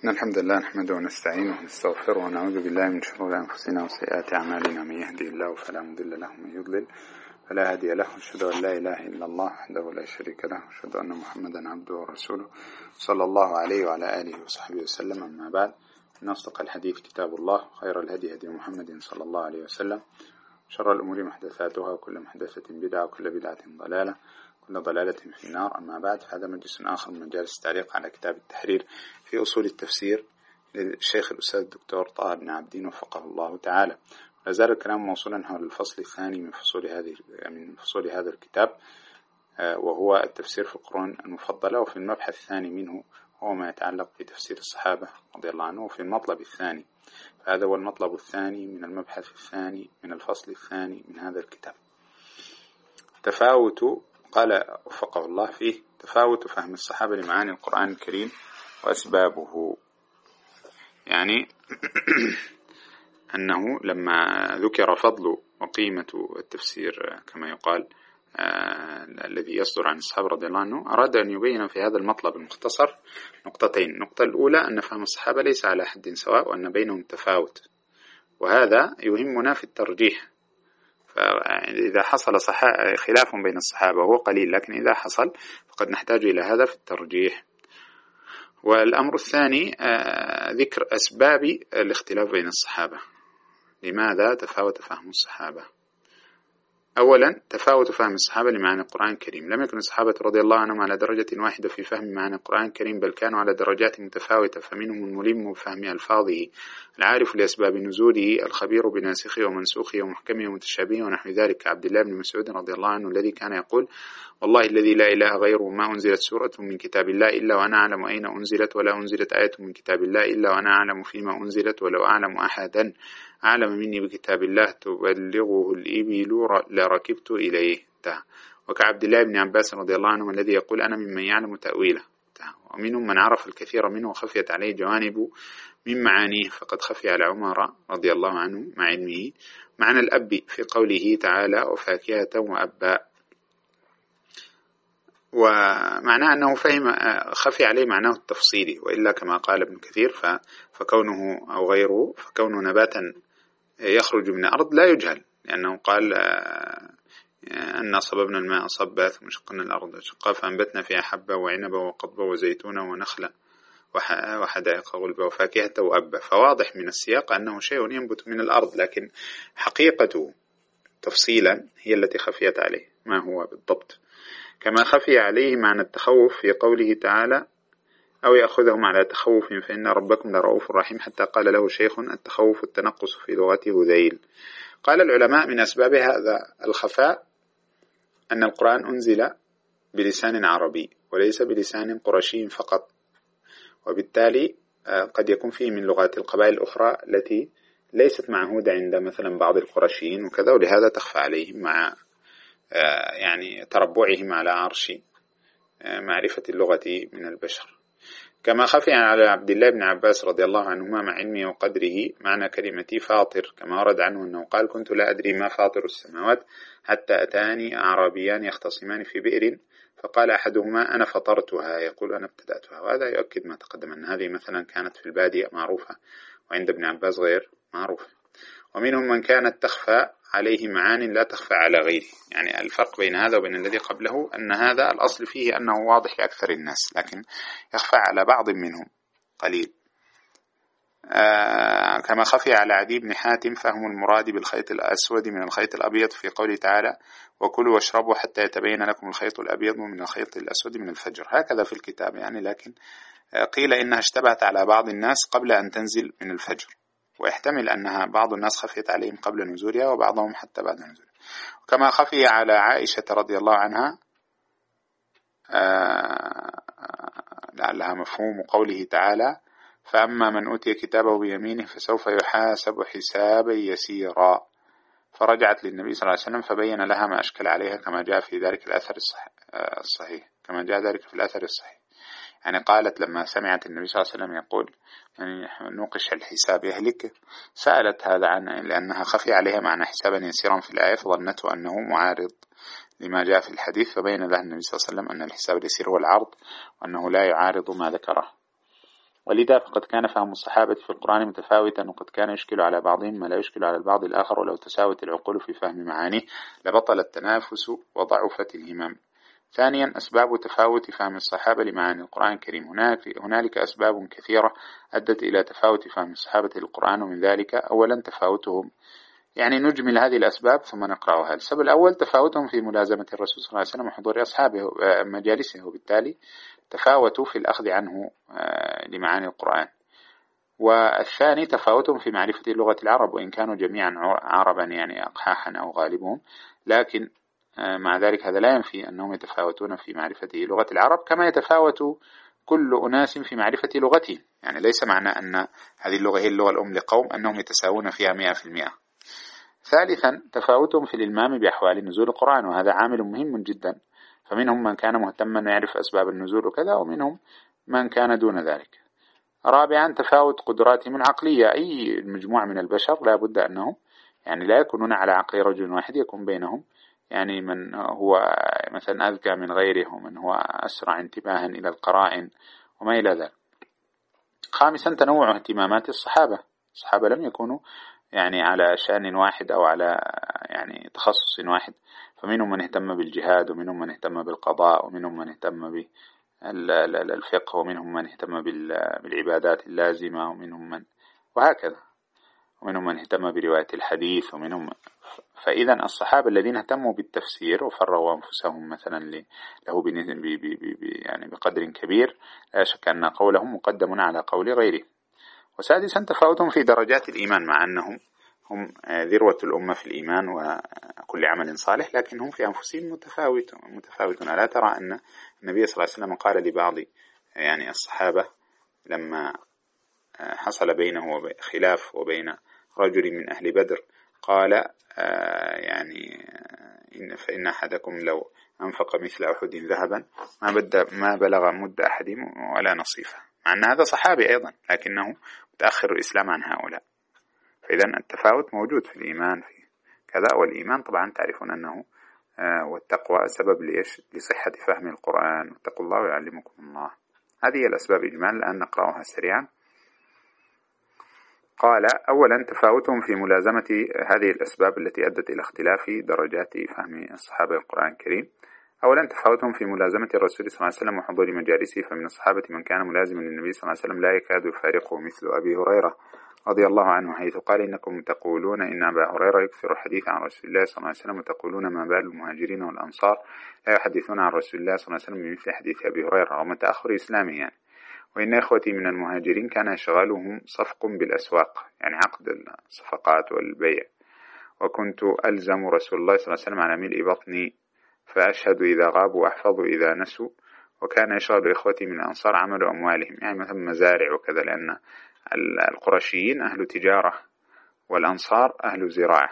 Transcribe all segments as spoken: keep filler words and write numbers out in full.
إن الحمد لله نحمده ونستعينه ونستغفره ونعوذ بالله من شرور أنفسنا وسيئات أعمالنا. من يهدي الله فلا مضل له ومن يضلل فلا هادي له. أشهد أن لا إله إلا الله وحده لا شريك له، وأشهد أن محمدا عبده ورسوله صلى الله عليه وعلى آله وصحبه وسلم. أما بعد، إن أصدق الحديث كتاب الله، خير الهدي هدي محمد صلى الله عليه وسلم، شر الأمور محدثاتها، وكل محدثة بدعة، وكل بدعة ضلالة، كل ضلالة في النار. أما بعد، فهذا مجلس آخر من مجالس التعليق على كتاب التحرير في أصول التفسير للشيخ الأستاذ الدكتور طه بن عابدين وفقه الله تعالى. لا زال الكلام موصولا حول الفصل الثاني من فصول هذه من فصول هذا الكتاب، وهو التفسير في القرون المفضلة. وفي المبحث الثاني منه هو ما يتعلق بتفسير الصحابة رضي الله عنه، وفي المطلب الثاني، فهذا هو المطلب الثاني من المبحث الثاني من الفصل الثاني من هذا الكتاب. تفاوت، قال وفقه الله فيه، تفاوت فهم الصحابة لمعاني القرآن الكريم وأسبابه. يعني أنه لما ذكر فضل وقيمة التفسير كما يقال آه الذي يصدر عن الصحابة رضي الله عنه، أراد أن يبين في هذا المطلب المختصر نقطتين. النقطة الأولى أن فهم الصحابة ليس على حد سواء، وأن بينهم تفاوت، وهذا يهمنا في الترجيح. فإذا حصل خلاف بين الصحابة وهو قليل، لكن إذا حصل فقد نحتاج إلى هذا في الترجيح. والأمر الثاني ذكر أسباب الاختلاف بين الصحابة، لماذا تفاوت فهم الصحابة. أولا، تفاوت فهم الصحابة لمعنى القرآن الكريم. لم يكن الصحابة رضي الله عنهم على درجة واحدة في فهم معنى القرآن الكريم، بل كانوا على درجات متفاوتة. فمنهم الملم بفهم ألفاظه، العارف لأسباب نزوله، الخبير بناسخه ومنسوخه ومحكمه ومتشابهه ونحو ذلك، عبد الله بن مسعود رضي الله عنه الذي كان يقول: والله الذي لا إله غيره ما أنزلت سورة من كتاب الله إلا وأنا أعلم أين أنزلت، ولا أنزلت آية من كتاب الله إلا وأنا أعلم فيما أنزلت، ولو أعلم أحدا أعلم مني بكتاب الله تبلغه الإبل لركبت إليه. وكعبد الله بن عباس رضي الله عنه الذي يقول: أنا ممن يعلم تأويله. ومنهم من عرف الكثير منه وخفيت عليه جوانب من معانيه، فقد خفي على عمر رضي الله عنه مع علمه معنى الأب في قوله تعالى: وفاكهة وأبا، ومعناه أنه فهم خفي عليه معناه التفصيلي. وإلا كما قال ابن كثير فكونه أو غيره فكونه نباتا يخرج من الأرض لا يجهل، لأنه قال أن صببنا الماء صبا ثم شقنا الأرض شقا فأنبتنا فيها حبا وعنبا وقضبا وزيتونا ونخلا وحدائق غلبا وفاكهة وأبا. فواضح من السياق أنه شيء ينبت من الأرض، لكن حقيقته تفصيلا هي التي خفيت عليه ما هو بالضبط. كما خفي عليه معنى التخوف في قوله تعالى: أو يأخذهم على تخوف فإن ربكم لرؤوف رحيم، حتى قال له شيخ: التخوف التنقص في لغته ذيل. قال العلماء: من أسباب هذا الخفاء أن القرآن أنزل بلسان عربي وليس بلسان قرشي فقط، وبالتالي قد يكون فيه من لغات القبائل الأخرى التي ليست معهودة عند مثلا بعض القرشيين وكذا، ولهذا تخفى عليهم مع يعني تربعهم على عرش معرفة اللغة من البشر. كما خفي على عبد الله بن عباس رضي الله عنهما مع علمه وقدره معنى كلمة فاطر، كما ورد عنه أنه قال: كنت لا أدري ما فاطر السماوات حتى أتاني أعرابيان يختصمان في بئر فقال أحدهما: أنا فطرتها، يقول أنا ابتدأتها. وهذا يؤكد ما تقدم أن هذه مثلا كانت في البادية معروفة، وعند ابن عباس غير معروفة. ومنهم من كانت تخفى عليه معان لا تخفى على غيره. يعني الفرق بين هذا وبين الذي قبله أن هذا الأصل فيه أنه واضح لأكثر الناس، لكن يخفى على بعض منهم قليل. آه كما خفي على عدي بن حاتم فهم المراد بالخيط الأسود من الخيط الأبيض في قوله تعالى: وكلوا واشربوا حتى يتبين لكم الخيط الأبيض من الخيط الأسود من الفجر. هكذا في الكتاب يعني، لكن قيل إنها اشتبهت على بعض الناس قبل أن تنزل من الفجر، ويحتمل أنها بعض الناس خفيت عليهم قبل نزولها وبعضهم حتى بعد نزولها. وكما خفي على عائشة رضي الله عنها لعلها مفهوم قوله تعالى: فأما من أوتي كتابه بيمينه فسوف يحاسب حسابا يسيرا، فرجعت للنبي صلى الله عليه وسلم فبين لها ما أشكل عليها، كما جاء في ذلك الأثر الصحيح كما جاء ذلك في الأثر الصحيح. يعني قالت لما سمعت النبي صلى الله عليه وسلم يقول يعني نوقش الحساب يهلك، سألت هذا عنه لأنها خفي عليها معنى حسابا يسيرا في الآية، فظنته أنه معارض لما جاء في الحديث، فبين لها النبي صلى الله عليه وسلم أن الحساب اليسير هو العرض، وأنه لا يعارض ما ذكره. ولذا فقد كان فهم الصحابة في القرآن متفاوتا، وقد كان يشكل على بعضهم ما لا يشكل على البعض الآخر، ولو تساوت العقول في فهم معانيه لبطل التنافس وضعفت الهمم. ثانيا، أسباب تفاوت فهم الصحابة لمعاني القرآن الكريم. هناك هنالك أسباب كثيرة أدت إلى تفاوت فهم الصحابة للقرآن، ومن ذلك أولا تفاوتهم، يعني نجمل هذه الأسباب ثم نقرأها. السبب الأول تفاوتهم في ملازمة الرسول صلى الله عليه وسلم وحضور أصحابه مجالسه، وبالتالي تفاوتوا في الأخذ عنه لمعاني القرآن. والثاني تفاوتهم في معرفة لغة العرب، وإن كانوا جميعا عربا يعني أقحاحا أو غالبهم، لكن مع ذلك هذا لا ينفي أنهم يتفاوتون في معرفة لغة العرب كما يتفاوت كل أناس في معرفة لغتهم. يعني ليس معنى أن هذه اللغة هي اللغة الأم لقوم أنهم يتساوون فيها مئة في المئة. ثالثا تفاوتهم في الإلمام بأحوال نزول القرآن، وهذا عامل مهم جدا، فمنهم من كان مهتما يعرف أسباب النزول وكذا، ومنهم من كان دون ذلك. رابعا تفاوت قدراتهم العقلية. أي مجموعة من البشر لا بد أنهم يعني لا يكونون على عقل رجل واحد، يكون بينهم يعني من هو مثلا أذكى من غيره، ومن هو أسرع انتباها إلى القرائن وما إلى ذلك. خامسا تنوع اهتمامات الصحابة. الصحابة لم يكونوا يعني على شأن واحد أو على يعني تخصص واحد، فمنهم من اهتم بالجهاد، ومنهم من اهتم بالقضاء، ومنهم من اهتم بالفقه، ومنهم من اهتم بالعبادات اللازمة، ومنهم من وهكذا، ومنهم من اهتم برواية الحديث، ومنهم. فإذا الصحابة الذين اهتموا بالتفسير وفرغوا أنفسهم مثلا له يعني بقدر كبير، لا شك أن قولهم مقدم على قول غيره. وسادسا تفاوتهم في درجات الإيمان، مع أنهم هم ذروة الأمة في الإيمان وكل عمل صالح، لكنهم في أنفسهم متفاوتون متفاوتون ألا ترى أن النبي صلى الله عليه وسلم قال لبعض يعني الصحابة لما حصل بينه خلاف وبين رجل من أهل بدر، قال يعني إن فإن أحدكم لو أنفق مثل أحد ذهبا ما بد ما بلغ مد أحدهم ولا نصيفه، مع أن هذا صحابي أيضا لكنه متأخر الإسلام عن هؤلاء. فإذا التفاوت موجود في الإيمان في كذا، والإيمان طبعا تعرفون أنه والتقوى سبب لإيش؟ لصحة فهم القرآن، واتقوا الله ويعلمكم الله. هذه الأسباب إجمال، الآن نقرأها سريعا. قال أولا تفاوتهم في ملازمة هذه الأسباب التي أدت إلى اختلاف درجات فهم الصحابة القرآن الكريم. أولا تفاوتهم في ملازمة الرسول صلى الله عليه وسلم وحضور مجالسه، فمن الصحابة من كان ملازما للنبي صلى الله عليه وسلم لا يكاد يفارقه، مثل أبي هريرة رضي الله عنه، حيث قال إنكم تقولون إن أبا هريرة يكثر الحديث عن رسول الله صلى الله عليه وسلم، وتقولون ما بال المهاجرين والأنصار لا يحدثون عن رسول الله صلى الله عليه وسلم بمثل حديث أبي هريرة، ومن تأخر إسلامه يعني. وإن إخوتي من المهاجرين كان يشغلهم صفق بالأسواق، يعني عقد الصفقات والبيع، وكنت ألزم رسول الله صلى الله عليه وسلم على ملء بطني، فأشهد إذا غابوا وأحفظ إذا نسوا. وكان يشغل إخوتي من الأنصار عمل أموالهم، يعني مثلا مزارع وكذا، لأن القرشيين أهل تجارة والأنصار أهل زراعة.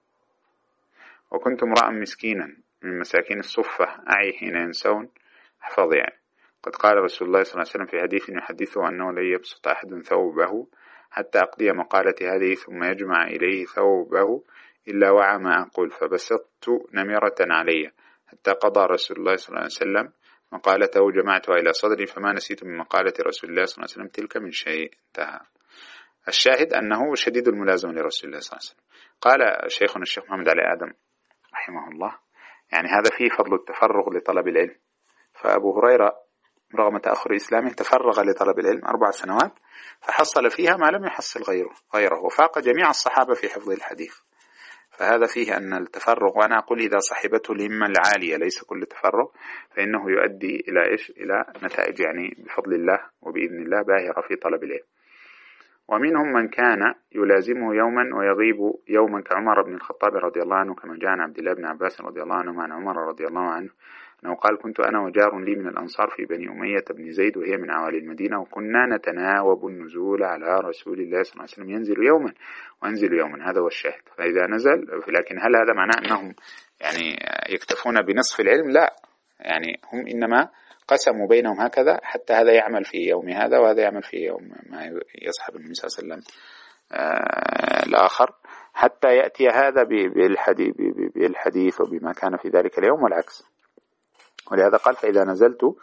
وكنت امرأ مسكينا من مساكين الصفة أعي حين ينسون أحفظ، يعني قد قال رسول الله صلى الله عليه وسلم في حديث يحدثه أنه لن يبسط أحد ثوبه حتى أقضي مقالتي هذه ثم يجمع إليه ثوبه إلا وعى ما أقول، فبسطت نمرة علي حتى قضى رسول الله صلى الله عليه وسلم مقالته جمعتها إلى صدري فما نسيت من مقالة رسول الله صلى الله عليه وسلم تلك من شيء. انتهى. الشاهد أنه شديد الملازمة لرسول الله صلى الله عليه وسلم. قال شيخنا الشيخ محمد علي آدم رحمه الله يعني هذا فيه فضل التفرغ لطلب العلم. فأبو هريرة رغم تأخر إسلامه تفرغ لطلب العلم أربع سنوات فحصل فيها ما لم يحصل غيره غيره وفاق جميع الصحابة في حفظ الحديث. فهذا فيه أن التفرغ، وأنا أقول إذا صاحبته الهمة العالية ليس كل تفرغ، فإنه يؤدي إلى إيش؟ إلى نتائج يعني بفضل الله وبإذن الله باهرة في طلب العلم. ومنهم من كان يلازمه يوما ويغيب يوما كعمر بن الخطاب رضي الله عنه، كما جاء عن عبد الله بن عباس رضي الله عنه عن عمر رضي الله عنه أنه قال كنت أنا وجار لي من الأنصار في بني أمية بن زيد وهي من عوالي المدينة، وكنا نتناوب النزول على رسول الله صلى الله عليه وسلم ينزل يوما وينزل يوما. هذا هو الشاهد. فإذا نزل، لكن هل هذا معناه أنهم يعني يكتفون بنصف العلم؟ لا، يعني هم إنما قسموا بينهم هكذا حتى هذا يعمل في يوم هذا وهذا يعمل في يوم ما يصحب النبي صلى الله عليه وسلم آه الآخر، حتى يأتي هذا بالحديث, بالحديث وبما كان في ذلك اليوم والعكس. ولهذا قال فإذا نزلت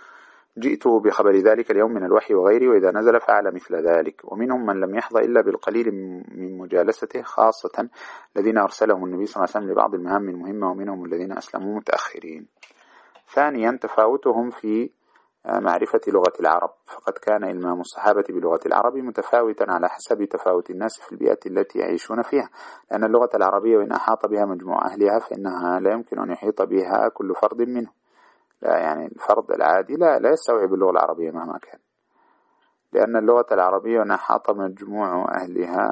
جئته بخبر ذلك اليوم من الوحي وغيره، وإذا نزل فعل مثل ذلك. ومنهم من لم يحظى إلا بالقليل من مجالسته، خاصة الذين أرسلهم النبي صلى الله عليه وسلم لبعض المهام المهمة، ومنهم الذين أسلموا متأخرين. ثانيا تفاوتهم في معرفة لغة العرب، فقد كان إلمام الصحابة بلغة العرب متفاوتا على حسب تفاوت الناس في البيئة التي يعيشون فيها، لأن اللغة العربية وإن أحاط بها مجموع أهلها فإنها لا يمكن أن يحيط بها كل فرد منه. لا يعني الفرد العادي لا, لا يستوعب اللغة العربية مهما كان، لأن اللغة العربية وإن أحاط مجموع أهلها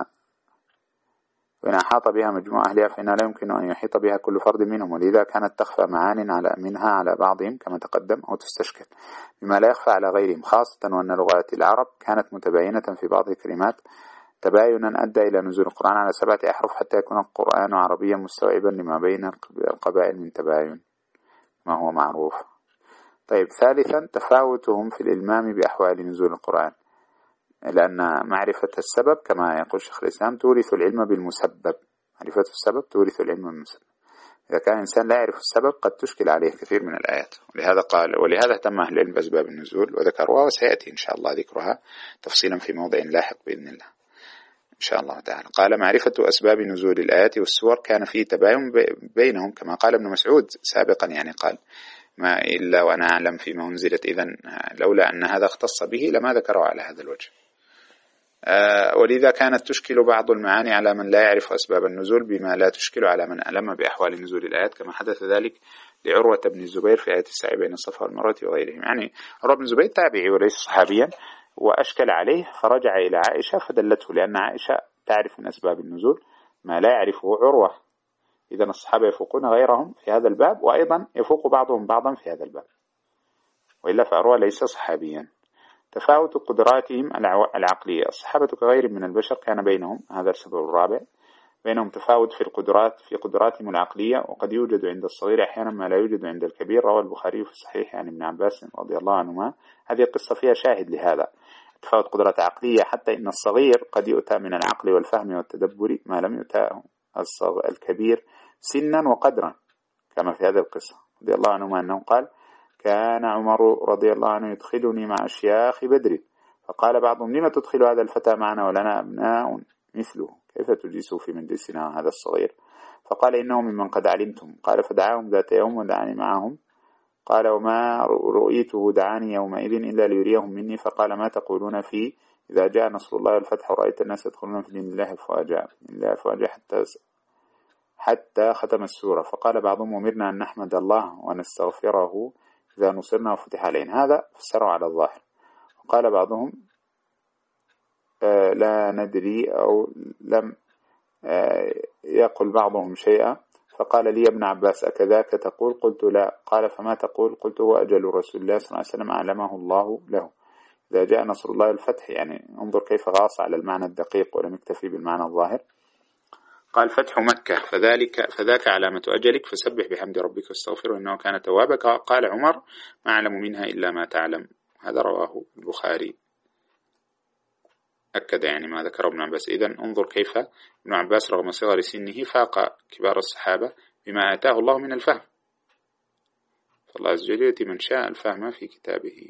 وإن أحاط بها مجموع أهلها فإنها لا يمكن أن يحيط بها كل فرد منهم، ولذا كانت تخفى معان على منها على بعضهم كما تقدم، أو تستشكل بما لا يخفى على غيرهم، خاصة وأن لغات العرب كانت متباينة في بعض الكلمات تباينا أدى إلى نزول القرآن على سبعة أحرف حتى يكون القرآن عربيا مستوعبا لما بين القبائل من تباين ما هو معروف. طيب ثالثا تفاوتهم في الإلمام بأحوال نزول القرآن، لأن معرفة السبب كما يقول شيخ الإسلام تورث العلم بالمسبب، معرفة السبب تورث العلم بالمسبب. إذا كان الإنسان لا يعرف السبب قد تشكل عليه كثير من الآيات، ولهذا قال ولهذا اهتم أهل العلم بأسباب النزول وذكروها، وسيأتي إن شاء الله ذكرها تفصيلا في موضع لاحق بإذن الله إن شاء الله تعالى. قال معرفة أسباب نزول الآيات والسور كان فيه تباين بينهم، كما قال ابن مسعود سابقا، يعني قال ما إلا وأنا أعلم فيما أنزلت، إذن لولا أن هذا اختص به لما ذكره على هذا الوجه. آه ولذا كانت تشكل بعض المعاني على من لا يعرف أسباب النزول بما لا تشكل على من ألم بأحوال نزول الآيات، كما حدث ذلك لعروة بن الزبير في آية السعي بين الصفا والمروة وغيرهم. يعني عروة بن الزبير تابعي وليس صحابيا، وأشكل عليه فرجع إلى عائشة فدلته، لأن عائشة تعرف من أسباب النزول ما لا يعرفه عروة. إذا الصحابة يفوقون غيرهم في هذا الباب، وأيضا يفوق بعضهم بعضا في هذا الباب، وإلا فعروة ليس صحابيا. تفاوت قدراتهم العقلية، الصحابة كغير من البشر كان بينهم، هذا السبب الرابع، بينهم تفاوت في القدرات في قدراتهم العقلية، وقد يوجد عند الصغير أحيانا ما لا يوجد عند الكبير. روى البخاري في الصحيح عن ابن عباس رضي الله عنهما، هذه القصة فيها شاهد لهذا، تفاوت قدرات عقلية، حتى إن الصغير قد يؤتى من العقل والفهم والتدبر ما لم يؤتاه الكبير سنا وقدرا، كما في هذه القصة رضي الله عنهما أنه قال كان عمر رضي الله عنه يدخلني مع أشياخ بدر، فقال بعضهم لما تدخل هذا الفتى معنا ولنا أبناء مثله، كيف تجلسوا في مجلسنا هذا الصغير؟ فقال إنه ممن قد علمتم. قال فدعاهم ذات يوم ودعاني معهم، قال وما رؤيته دعاني يومئذ إلا ليريهم مني، فقال ما تقولون فيه إذا جاء نصر الله والفتح ورأيت الناس يدخلون في دين الله أفواجا أفواجا حتى حتى ختم السورة. فقال بعضهم أمرنا أن نحمد الله ونستغفره إذا نصرنا وفتح علينا، هذا فسروا على الظاهر. وقال بعضهم آه لا ندري أو لم آه يقل بعضهم شيئا، فقال لي ابن عباس أكذاك تقول؟ قلت لا. قال فما تقول؟ قلت هو أجل رسول الله صلى الله عليه وسلم أعلمه الله له إذا جاء نصر الله الفتح. يعني انظر كيف غاص على المعنى الدقيق ولم يكتفي بالمعنى الظاهر. قال فتح مكة فذلك فذاك علامة أجلك فسبح بحمد ربك واستغفره إنه كان توابا. قال عمر ما أعلم منها إلا ما تعلم، هذا رواه البخاري، أكد يعني ما ذكره ابن عباس. إذن انظر كيف ابن عباس رغم صغر سنه فاق كبار الصحابة بما آتاه الله من الفهم، فالله عز وجل يؤتي من شاء الفهم في كتابه.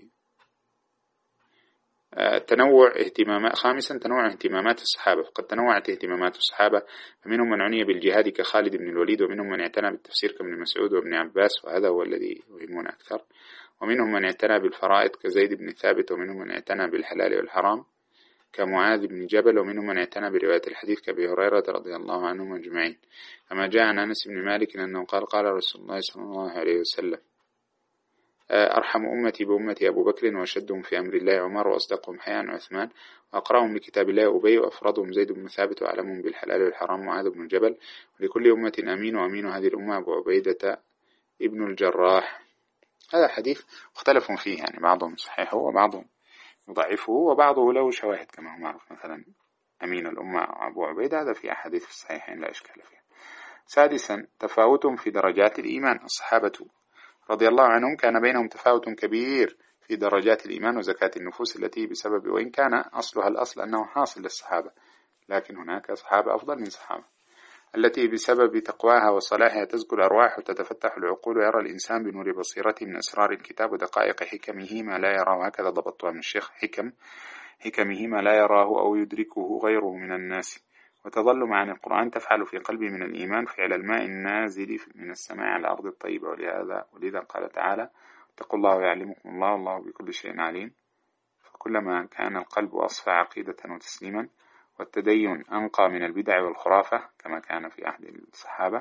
تنوع اهتمامات. خامسا تنوع اهتمامات الصحابة، فقد تنوعت اهتمامات الصحابة، فمنهم من عني بالجهاد كخالد بن الوليد، ومنهم من اعتنى بالتفسير كابن مسعود وابن عباس، وهذا هو الذي يهمون أكثر، ومنهم من اعتنى بالفرائض كزيد بن ثابت، ومنهم من اعتنى بالحلال والحرام كمعاذ بن جبل، ومنهم من اعتنى برواية الحديث كأبي هريرة رضي الله عنهم أجمعين، كما جاء عن أنس بن مالك أنه قال قال رسول الله صلى الله عليه وسلم أرحم أمتي بأمتي أبو بكر، وأشدهم في أمر الله عمر، وأصدقهم حياء عثمان، وأقرأهم لكتاب الله أبي، وأفرضهم زيد بن ثابت، وأعلمهم بالحلال والحرام معاذ بن جبل، ولكل أمة أمين، وأمين هذه الأمة أبو عبيدة ابن الجراح. هذا حديث اختلفوا فيه، يعني بعضهم صحيحه وبعضهم يضعفه وبعضه له شواهد كما هو معروف، مثلا أمين الأمة أبو عبيدة هذا في أحاديث في الصحيحين لا إشكال فيها. سادسا تفاوتهم في درجات الإيمان، الصحابة رضي الله عنهم كان بينهم تفاوت كبير في درجات الإيمان وزكاة النفوس التي بسبب، وإن كان أصلها الأصل أنه حاصل للصحابة، لكن هناك صحابة أفضل من صحابة. التي بسبب تقواها وصلاحها تزكو الأرواح وتتفتح العقول ويرى الإنسان بنور بصيرته من أسرار الكتاب ودقائق حكمه ما لا يراه. هكذا ضبطها من الشيخ: حكم حكمه ما لا يراه أو يدركه غيره من الناس. وتظل معاني القرآن تفعل في قلبي من الإيمان فعل الماء النازل من السماء على الأرض الطيبة. ولهذا ولذا قال تعالى: اتقوا الله ويعلمكم الله والله بكل شيء عليم. فكلما كان القلب أصفى عقيدة وتسليما والتدين أنقى من البدع والخرافة كما كان في عهد الصحابة،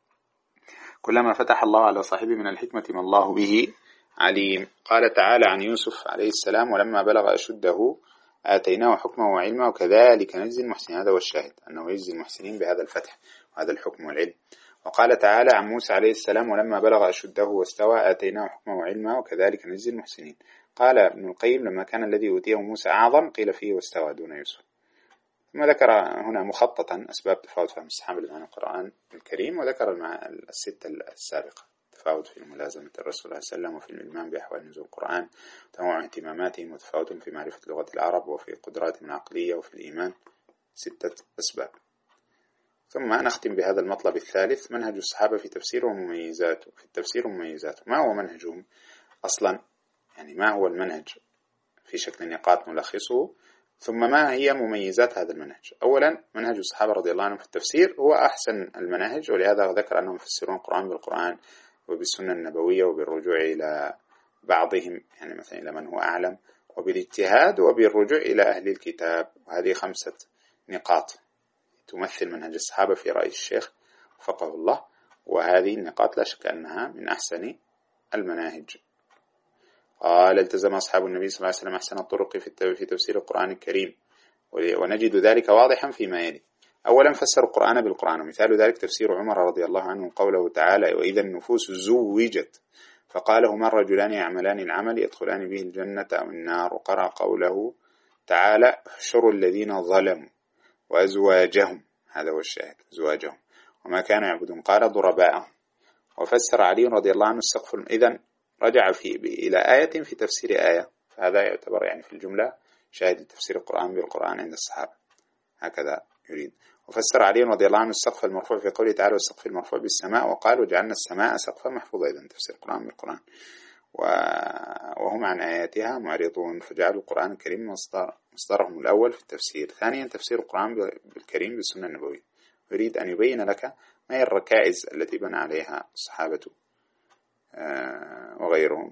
كلما فتح الله على صاحبه من الحكمة ما الله به عليم. قال تعالى عن يوسف عليه السلام: ولما بلغ أشده آتيناه حكمه وعلمه وكذلك نجزي المحسنين. هذا هو الشاهد، أنه يجزي المحسنين بهذا الفتح وهذا الحكم والعلم. وقال تعالى عن موسى عليه السلام: ولما بلغ أشده واستوى آتيناه حكمه وعلمه وكذلك نجزي المحسنين. قال ابن القيم: لما كان الذي أوتيه موسى أعظم قيل فيه واستوى دون يوسف. ثم ذكر هنا مخططا أسباب تفاوت فهم الصحابة لمعنى القرآن الكريم، وذكر الستة السابقة: تفاوت في ملازمة الرسول صلى الله عليه وسلم، وفي الإلمام بأحوال نزول القرآن، تنوع اهتماماتهم، وتفاوت في معرفة لغة العرب، وفي قدراتهم العقلية، وفي الإيمان. ستة أسباب. ثم نختم بهذا المطلب الثالث: منهج الصحابة في تفسير ومميزاته. في التفسير ومميزاته، ما هو منهجهم أصلا؟ يعني ما هو المنهج في شكل نقاط نلخصه، ثم ما هي مميزات هذا المنهج. أولا، منهج الصحابة رضي الله عنهم في التفسير هو أحسن المناهج، ولهذا ذكر أنهم يفسرون القرآن بالقرآن وبالسنة النبوية وبالرجوع إلى بعضهم، يعني مثلا إلى من هو أعلم، وبالاجتهاد وبالرجوع إلى أهل الكتاب. وهذه خمسة نقاط تمثل منهج الصحابة في رأي الشيخ وفقه الله، وهذه النقاط لا شك أنها من أحسن المناهج. قال: التزم أصحاب النبي صلى الله عليه وسلم أحسن الطرق في تفسير القرآن الكريم، ونجد ذلك واضحا فيما يلي. أولا، فسر القرآن بالقرآن، ومثال ذلك تفسير عمر رضي الله عنه قوله تعالى: وإذا النفوس زوجت، فقال: هما الرجلان يعملان العمل يدخلان به الجنة أو النار. وقرأ قوله تعالى: احشروا الذين ظلموا وأزواجهم، هذا هو الشاهد، أزواجهم، وما كانوا يعبدون، قال: ضرباءهم. وفسر علي رضي الله عنه السقف. إذن رجع في إلى آية في تفسير آية، فهذا يعتبر يعني في الجملة شاهد تفسير القرآن بالقرآن عند الصحابة، هكذا يريد. وفسر علي رضي الله عنه السقف المرفوع في قوله تعالى: والسقف المرفوع بالسماء، وقال: وجعلنا السماء سقفا محفوظا. إذن تفسير القرآن بالقرآن، وهم عن آياتها معرضون، فجعلوا القرآن الكريم مصدر مصدرهم الأول في التفسير. ثانيا، تفسير القرآن بالكريم بالسنة النبوية، يريد أن يبين لك ما هي الركائز التي بنى عليها الصحابة وغيرهم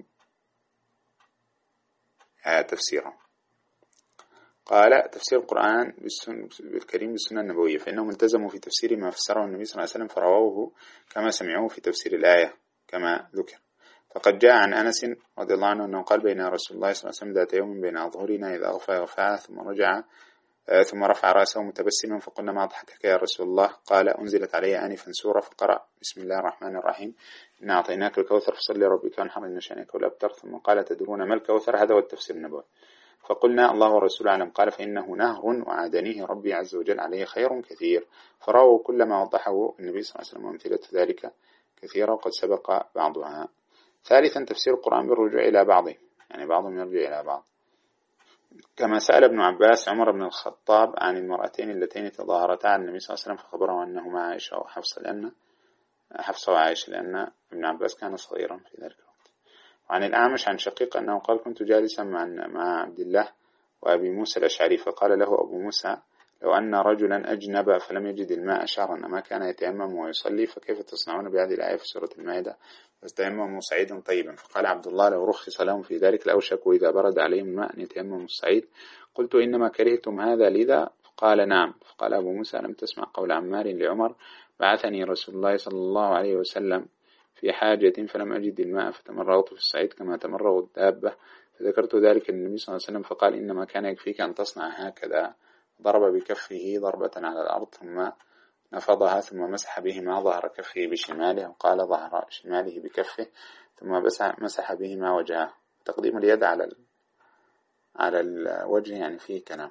تفسيرهم. قال: تفسير القرآن بالكريم بالسنة النبوية، فإنهم التزموا في تفسير ما فسره النبي صلى الله عليه وسلم فرووه كما سمعوه في تفسير الآية كما ذكر. فقد جاء عن أنس رضي الله عنه أنه قال: بين رسول الله صلى الله عليه وسلم ذات يوم بين أظهرنا إذا أغفى غفاها ثم رجع ثم رفع رأسه متبسما، فقلنا: ما أضحكك يا رسول الله؟ قال: أنزلت علي آنفا سورة، فقرأ: بسم الله الرحمن الرحيم، إنا أعطيناك الكوثر فصل لربك وانحر إن شانئك هو الأبتر. ثم قال: تدرون ما الكوثر؟ هذا هو التفسير النبوي. فقلنا: الله ورسوله أعلم. قال: فإنه نهر وعادنيه ربي عز وجل عليه خير كثير. فرووا كل ما وضحه النبي صلى الله عليه وسلم، وأمثلة ذلك كثيرة وقد سبق بعضها. ثالثا، تفسير القرآن بالرجوع إلى بعضه، يعني بعضهم يرجع إلى بعض، كما سأل ابن عباس عمر بن الخطاب عن المرأتين اللتين تظاهرتا عن النبي صلى الله عليه وسلم فخبره أنهما عائشة وحفصة، لأن حفصة وعائشة لأن ابن عباس كان صغيرا في ذلك الوقت. وعن الأعمش عن شقيق أنه قال: كنت جالسا مع مع عبد الله وأبي موسى الأشعري، فقال له أبو موسى: لو أن رجلا أجنب فلم يجد الماء شهرا أما كان يتيمم ويصلي، فكيف تصنعون بهذه الآية في سورة المائدة؟ فاستيمموا صعيدا طيبا. فقال عبد الله: لو رخص لهم في ذلك لأوشكوا إذا برد عليهم الماء أن يتيمموا الصعيد. قلت: إنما كرهتم هذا لذا؟ فقال: نعم. فقال أبو موسى: لم تسمع قول عمار لعمر: بعثني رسول الله صلى الله عليه وسلم في حاجة فلم أجد الماء فتمرغت في الصعيد كما تمرغ الدابة. فذكرت ذلك للنبي صلى الله عليه وسلم فقال: إنما كان يكفيك أن تصنع هكذا. ضرب بكفه ضربة على الأرض ثم نفضها ثم مسح بهما ظهر كفه بشماله، وقال: ظهر شماله بكفه، ثم مسح بهما وجهه. تقديم اليد على على الوجه يعني فيه كلام.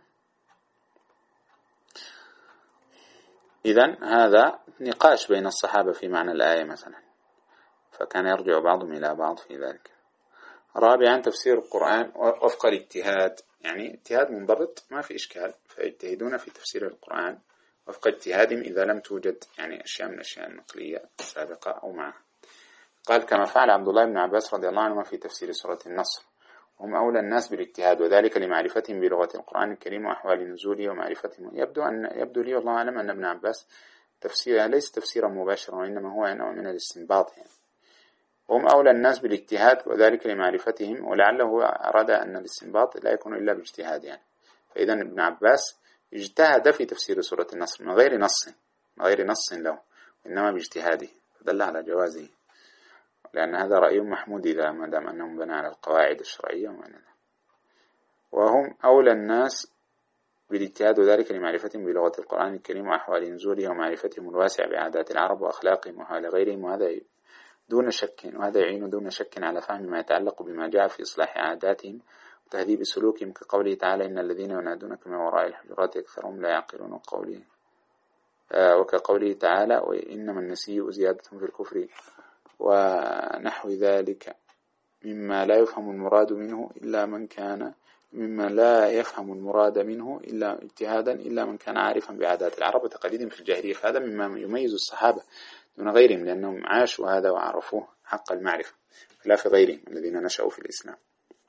إذن هذا نقاش بين الصحابة في معنى الآية مثلا، فكان يرجع بعضهم إلى بعض في ذلك. رابعا، تفسير القرآن وفق الاجتهاد، يعني اجتهاد منضبط ما في إشكال، فيجتهدون في تفسير القرآن وفق اجتهادهم إذا لم توجد يعني أشياء من الأشياء النقلية السابقة أو معها. قال كما فعل عبد الله بن عباس رضي الله عنهما في تفسير سورة النصر، هم أولى الناس بالاجتهاد، وذلك لمعرفتهم بلغة القرآن الكريم وأحوال نزوله ومعرفتهم. يبدو أن يبدو لي والله أعلم أن ابن عباس تفسيرها ليس تفسيرا مباشرا، وإنما هو نوع من الاستنباط يعني. هم أولى الناس بالاجتهاد وذلك لمعرفتهم، ولعله أراد أن الاستنباط لا يكون إلا باجتهاد يعني. فإذا ابن عباس اجتهد في تفسير سورة النصر من غير نص من غير نص له، إنما باجتهاده، فدل على جوازه، لأن هذا رأي محمود إذا ما دام أنهم بنى على القواعد الشرعية ومعنى. وهم أولى الناس بالاجتهاد وذلك لمعرفتهم بلغة القرآن الكريم وأحوال نزوله ومعرفتهم الواسع بعادات العرب وأخلاقهم وحال غيرهم، وهذا دون شك وهذا يعين دون شك على فهم ما يتعلق بما جاء في إصلاح عاداتهم وتهذيب سلوكهم، كقوله تعالى إن الذين ينادونك من وراء الحجرات أكثرهم لا يعقلون، وقوله آه وكقوله تعالى وإنما النسيء زيادة في الكفر ونحو ذلك مما لا يفهم المراد منه إلا من كان مما لا يفهم المراد منه إلا اجتهادا إلا من كان عارفا بعادات العرب وتقاليدهم في الجاهلية. فهذا مما يميز الصحابة دون غيرهم، لأنهم عاشوا هذا وعرفوه حق المعرفة خلاف غيرهم الذين نشأوا في الإسلام.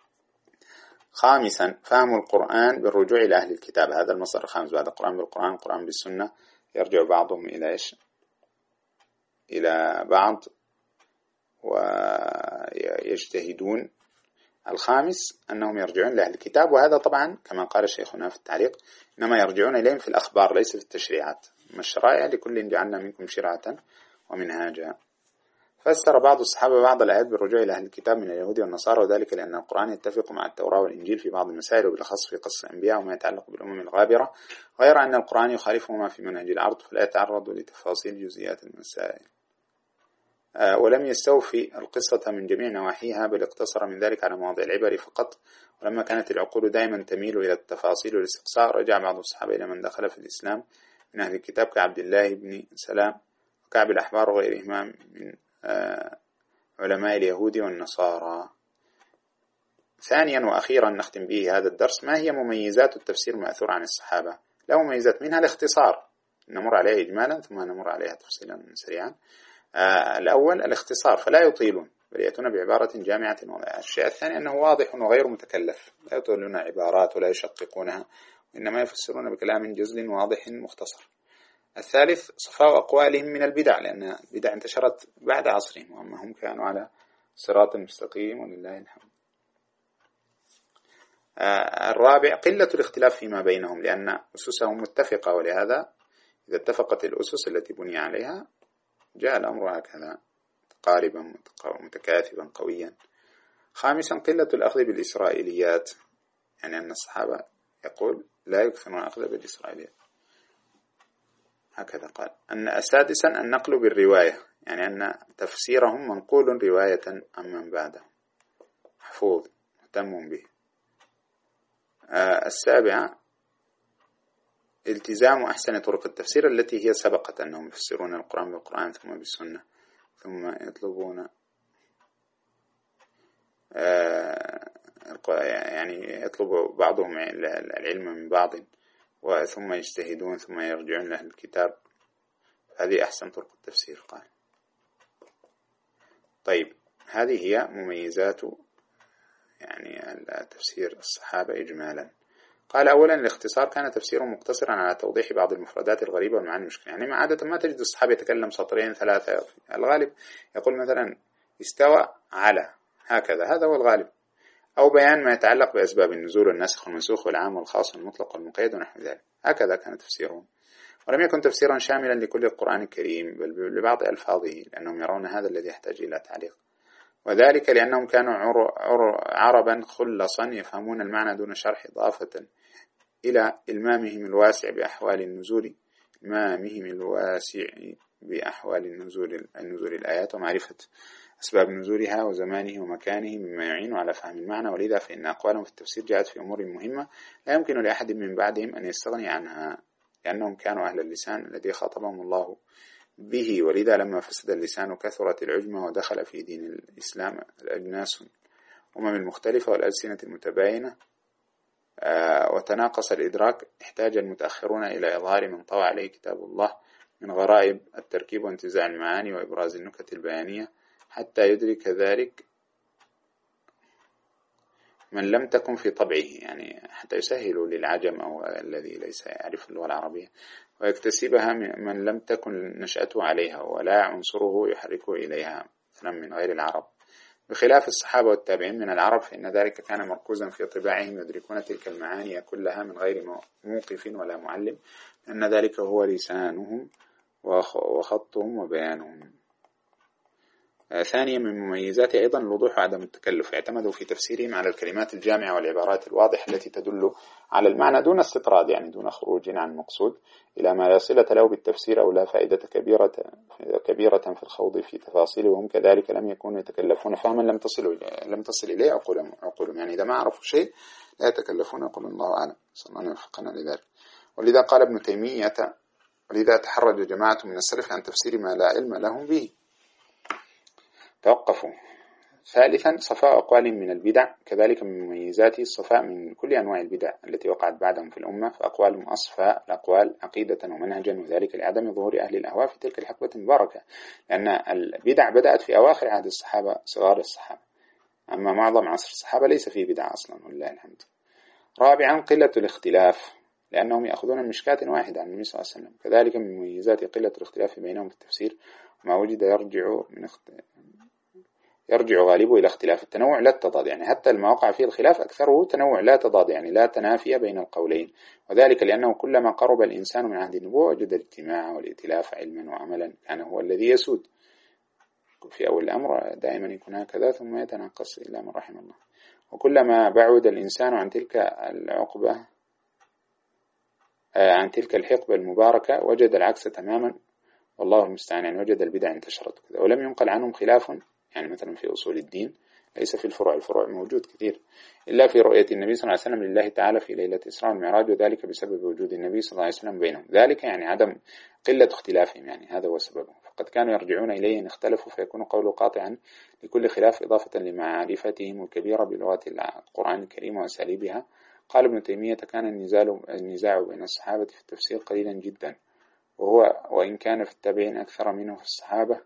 خامسا فهم القرآن بالرجوع إلى أهل الكتاب، هذا المصدر الخامس بعد القرآن بالقرآن القرآن بالسنة، يرجع بعضهم إلى إيش؟ إلى بعض ويجتهدون. الخامس أنهم يرجعون لأهل الكتاب، وهذا طبعا كما قال شيخنا في التعليق إنما يرجعون إليهم في الأخبار ليس في التشريعات، ما الشرائع لكل جعلنا منكم شرعة ومنهاجا. فسر بعض الصحابة بعض الآيات بالرجوع إلى أهل الكتاب من اليهود والنصارى، وذلك لأن القرآن يتفق مع التوراة والإنجيل في بعض المسائل وبالأخص في قصص الأنبياء وما يتعلق بالأمم الغابرة، غير أن القرآن يخالفهما في منهج العرض فلا يتعرض لتفاصيل جزئيات المسائل. ولم يستوفي القصة من جميع نواحيها، بل اقتصر من ذلك على مواضع العبر فقط. ولما كانت العقول دائما تميل إلى التفاصيل والاستقصاء، رجع بعض الصحابة إلى من دخل في الإسلام من أهل الكتاب كعبد الله بن سلام وكعب الأحبار وغيرهما من علماء اليهود والنصارى. ثانيا وأخيرا نختم به هذا الدرس، ما هي مميزات التفسير المأثور عن الصحابة؟ له مميزات، منها الاختصار، نمر عليها إجمالا ثم نمر عليها تفصيلا سريعا. آه الأول الاختصار، فلا يطيلون بل يأتون بعبارة جامعة. الشيء الثاني أنه واضح وغير متكلف، لا يطيلون عبارات ولا يشققونها، وإنما يفسرون بكلام جزل واضح مختصر. الثالث صفاء أقوالهم من البدع، لأن البدع انتشرت بعد عصرهم وأما هم كانوا على صراط مستقيم ولله الحمد. آه الرابع قلة الاختلاف فيما بينهم، لأن أسسهم متفقة، ولهذا إذا اتفقت الأسس التي بني عليها جاء الأمر هكذا قاربا متكاثبا قويا. خامسا قلة الأخذ بالإسرائيليات، يعني أن الصحابة يقول لا يكثرون الأخذ بالإسرائيليات، هكذا قال. أن سادسا النقل بالرواية، يعني أن تفسيرهم منقول رواية عمن بعده محفوظ مهتم به. آه السابعة التزام أحسن طرق التفسير التي هي سبقت أنهم يفسرون القرآن بالقرآن ثم بالسنة، ثم يطلبون آه يعني يطلب بعضهم العلم من بعض ثم يجتهدون ثم يرجعون لأهل الكتاب. هذه أحسن طرق التفسير قال. طيب هذه هي مميزات يعني تفسير الصحابة إجمالا. قال أولا الاختصار، كان تفسيره مقتصرا على توضيح بعض المفردات الغريبة والمعاني المشكلة، يعني عادة ما تجد الصحابي يتكلم سطرين ثلاثة، الغالب يقول مثلا استوى على هكذا، هذا هو الغالب، أو بيان ما يتعلق بأسباب النزول والناسخ والمنسوخ والعام والخاص والمطلق والمقيد ونحو ذلك، هكذا كان تفسيرهم. ولم يكن تفسيرا شاملا لكل القرآن الكريم بل لبعض ألفاظه، لأنهم يرون هذا الذي يحتاج إلى تعليق، وذلك لأنهم كانوا عربا خلصا يفهمون المعنى دون شرح، إضافة إلى إلمامهم الواسع بأحوال النزول إلمامهم الواسع بأحوال النزول النزول الآيات ومعرفة أسباب نزولها وزمانه ومكانه مما يعين على فهم المعنى. ولذا فإن أقوالهم في التفسير جاءت في أمور مهمة لا يمكن لأحد من بعدهم أن يستغني عنها، لأنهم كانوا أهل اللسان الذي خاطبهم الله به. ولذا لما فسد اللسان كثرت العجمة ودخل في دين الإسلام الأجناس الأمم المختلفة والألسنة المتباينة وتناقص الإدراك احتاج المتأخرون إلى إظهار من طوى عليه كتاب الله من غرائب التركيب وانتزاع المعاني وإبراز النكت البيانية حتى يدرك ذلك من لم تكن في طبعه، يعني حتى يسهل للعجم أو الذي ليس يعرف اللغة العربية، ويكتسبها من لم تكن نشأته عليها ولا عنصره يحركه إليها مثلا من غير العرب، بخلاف الصحابة والتابعين من العرب فإن ذلك كان مركوزا في طباعهم يدركون تلك المعاني كلها من غير موقف ولا معلم، لأن ذلك هو لسانهم وخطهم وبيانهم. ثانيا من مميزاته أيضا الوضوح وعدم التكلف، اعتمدوا في تفسيرهم على الكلمات الجامعة والعبارات الواضحة التي تدل على المعنى دون استطراد، يعني دون خروج عن المقصود إلى ما لا صلة له بالتفسير أو لا فائدة كبيرة كبيرة في الخوض في تفاصيله، وهم كذلك لم يكونوا يتكلفون فهما لم تصلوا لم تصل إليه عقولهم عقولهم يعني إذا ما عرفوا شيء لا يتكلفون، يقول الله أعلم، صلى الله عليه وفقنا لذلك. ولذا قال ابن تيمية ولذا تحرج جماعة من السلف عن تفسير ما لا علم لهم به، توقفوا. ثالثا صفاء أقوال من البدع، كذلك من مميزاته الصفاء من كل أنواع البدع التي وقعت بعدهم في الأمة، فأقوالهم أصفى الأقوال عقيدة ومنهجا، وذلك لعدم ظهور أهل الأهواء في تلك الحقبة المباركة، لأن البدع بدأت في أواخر عهد الصحابة صغار الصحابة، أما معظم عصر الصحابة ليس فيه بدع أصلا ولله الحمد. رابعا قلة الاختلاف، لأنهم يأخذون من مشكاة واحدة عن النبي صلى الله عليه وسلم، كذلك من مميزات قلة الاختلاف بينهم في التفسير، وما وجد يرجع من اختلاف يرجع غالبه إلى اختلاف التنوع لا التضاد، يعني حتى ما وقع فيه الخلاف أكثره تنوع لا تضاد، يعني لا تنافي بين القولين، وذلك لأنه كلما قرب الإنسان من عهد النبوة وجد الاجتماع والائتلاف علما وعملا كان هو الذي يسود. في أول الأمر دائما يكون هكذا ثم يتناقص إلا من رحم الله، وكلما بعد الإنسان عن تلك العقبة عن تلك الحقبة المباركة وجد العكس تماما، والله المستعان، يعني وجد البدع انتشرت كذا، ولم ينقل عنهم خلاف، يعني مثلا في أصول الدين ليس في الفروع، الفروع موجود كثير، إلا في رؤية النبي صلى الله عليه وسلم لله تعالى في ليلة إسراء والمعراج، وذلك بسبب وجود النبي صلى الله عليه وسلم بينهم، ذلك يعني عدم قلة اختلافهم، يعني هذا هو سببه، فقد كانوا يرجعون إليه إن اختلفوا فيكون قوله قاطعا لكل خلاف إضافة لمعرفتهم الكبيرة بلغة القرآن الكريم وأساليبها. قال ابن تيمية كان النزاع النزاع بين الصحابة في التفسير قليلا جدا، وهو وإن كان في التابعين أكثر منه في الصحابة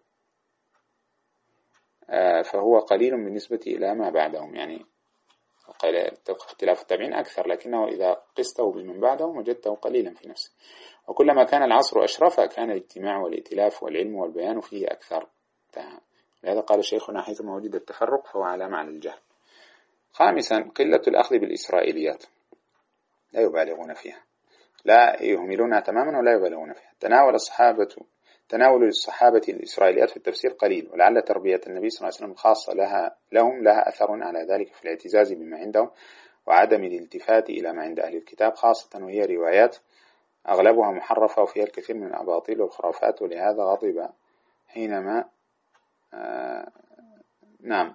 فهو قليل بالنسبة إلى ما بعدهم، يعني اختلاف التابعين أكثر، لكنه إذا قسته بمن بعدهم وجدته قليلا في نفسه، وكلما كان العصر أشرف كان الاجتماع والائتلاف والعلم والبيان فيه أكثر، لهذا قال شيخنا حيثما وجد التفرق فهو علامة على الجهل. خامسا قلة الأخذ بالإسرائيليات، لا يبالغون فيها، لا يهملونها تماما ولا يبالغون فيها. تناول الصحابة تناول الصحابة الإسرائيليات في التفسير قليل، ولعل تربية النبي صلى الله عليه وسلم الخاصة لها لهم لها أثر على ذلك في الاعتزاز بما عندهم وعدم الالتفات إلى ما عند أهل الكتاب، خاصة وهي روايات أغلبها محرفة وفيها الكثير من الأباطيل والخرافات، ولهذا غضب حينما آه نعم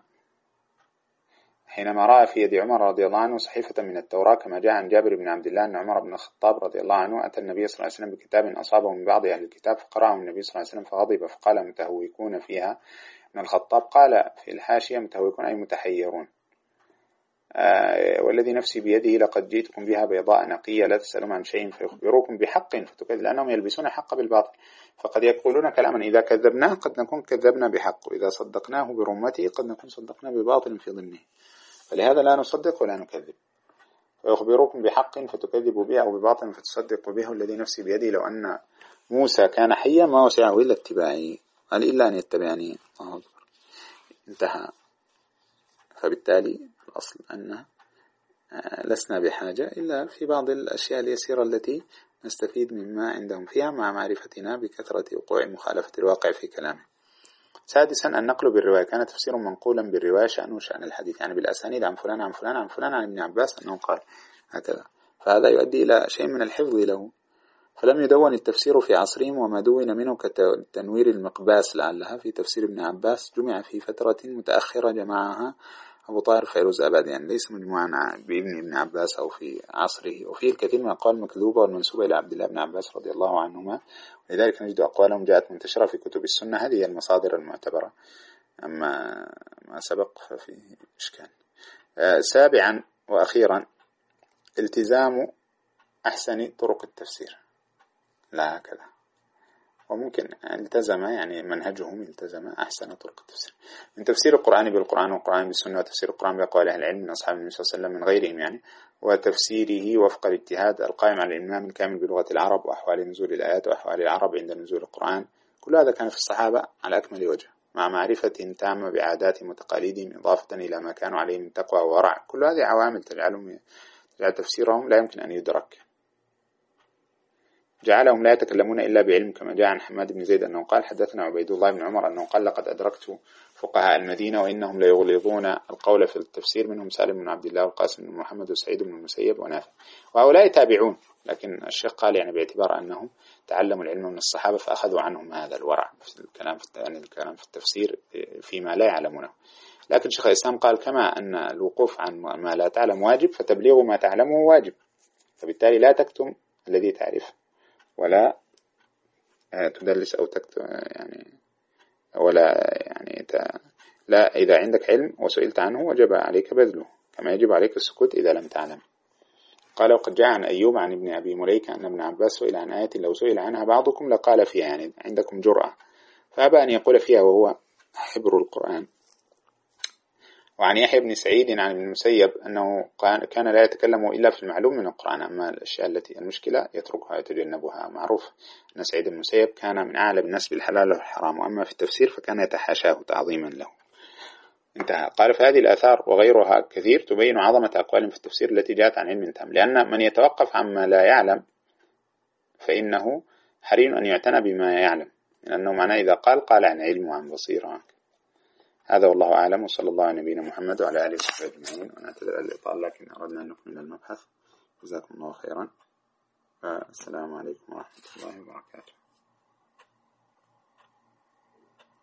حينما رأى في يد عمر رضي الله عنه صحيفة من التوراة، كما جاء عن جابر بن عبد الله أن عمر بن الخطاب رضي الله عنه أتى النبي صلى الله عليه وسلم بكتاب أصابه من بعض أهل الكتاب فقرأه النبي صلى الله عليه وسلم فغضب فقال متهوكون فيها. ابن الخطاب قال في الحاشية متهوكون أي متحيرون، آه والذي نفسي بيده لقد جئتكم بها بيضاء نقية لا تسألون عن شيء فيخبروكم بحق فتكذب، لأنهم يلبسون الحق بالباطل، فقد يقولون كلاما إذا كذبناه قد نكون كذبنا بحق، وإذا صدقناه برمته قد نكون صدقنا بباطل في ضمنه، فلهذا لا نصدق ولا نكذب. ويخبروكم بحق فتكذبوا به أو بباطل فتصدقوا به، الذي نفسي بيده لو أن موسى كان حيا ما وسعه إلا اتباعي، قال إلا أن يتبعني، الله أكبر، انتهى. فبالتالي الأصل أن لسنا بحاجة إلا في بعض الأشياء اليسيرة التي نستفيد مما عندهم فيها مع معرفتنا بكثرة وقوع مخالفة الواقع في كلامه. سادسا النقل بالرواية، كان تفسير منقولا بالرواية شأنه شأن الحديث، يعني بالأسانيد عن فلان عن فلان عن فلان عن ابن عباس أنه قال هكذا، فهذا يؤدي إلى شيء من الحفظ له. فلم يدون التفسير في عصرهم، وما دون منه كتنوير المقباس لعلها في تفسير ابن عباس جمع في فترة متأخرة جمعها أبو طاهر فيروز أباد، يعني ليس مجموعا بابن ابن عباس أو في عصره، وفيه الكثير من الأقوال المكذوبة والمنسوبة إلى عبد الله بن عباس رضي الله عنهما، ولذلك نجد أقوالهم جاءت منتشرة في كتب السنة، هذه المصادر المعتبرة، أما ما سبق ففيه إشكال. آه سابعا وأخيرا التزام أحسن طرق التفسير، لا هكذا. وممكن التزم يعني منهجهم التزم أحسن طرق التفسير، من تفسير القرآن بالقرآن والقرآن بالسنة، وتفسير القرآن بأقوال أهل العلم من أصحاب النبي صلى الله عليه وسلم من غيرهم يعني، وتفسيره وفق الاجتهاد القائم على الإلمام الكامل بلغة العرب وأحوال نزول الآيات وأحوال العرب عند نزول القرآن. كل هذا كان في الصحابة على أكمل وجه، مع معرفتهم تامة بعاداتهم وتقاليدهم، إضافة إلى ما كانوا عليه من تقوى وورع. كل هذه عوامل تجعلهم تجعل تفسيرهم لا يمكن أن يدرك. جعلهم لا يتكلمون إلا بعلم، كما جاء عن حماد بن زيد أنه قال حدثنا عبيد الله بن عمر أنه قال لقد أدركت فقهاء المدينة وإنهم ليغلظون القول في التفسير، منهم سالم بن عبد الله والقاسم بن محمد وسعيد بن المسيب ونافع، وهؤلاء تابعون. لكن الشيخ قال يعني باعتبار أنهم تعلموا العلم من الصحابة فأخذوا عنهم هذا الورع في الكلام في يعني الكلام في التفسير فيما لا يعلمونه. لكن شيخ الإسلام قال كما أن الوقوف عن ما لا تعلم واجب، فتبليغ ما تعلمه واجب، فبالتالي لا تكتم الذي تعرفه ولا تدلس أو تكتم يعني، ولا يعني لا، إذا عندك علم وسئلت عنه وجب عليك بذله، كما يجب عليك السكوت إذا لم تعلم. قال وقد جاء عن أيوب عن ابن أبي مليكة أن ابن عباس سئل عن آية لو سئل عنها بعضكم لقال فيها، يعني عندكم جرأة، فأبى أن يقول فيها وهو حبر القرآن. وعن يحيى بن سعيد عن ابن المسيب أنه كان لا يتكلم إلا في المعلوم من القرآن، أما الأشياء التي المشكلة يتركها يتجنبها. معروف أن سعيد بن المسيب كان من أعلم الناس بالحلال والحرام، وأما في التفسير فكان يتحاشاه تعظيما له. انتهى. قال فهذه الآثار وغيرها كثير تبين عظمة أقوال في التفسير التي جاءت عن علم تام، لأن من يتوقف عما لا يعلم فإنه حري أن يعتنى بما يعلم، لأنه معناه إذا قال قال عن علم وعن بصيرة. هذا والله أعلم، وصلى الله على نبينا محمد وعلى آله وصحبه أجمعين. ونعتذر عن الإطالة لكن أردنا أن نكمل المبحث. جزاكم الله خيرا، والسلام عليكم ورحمة الله وبركاته.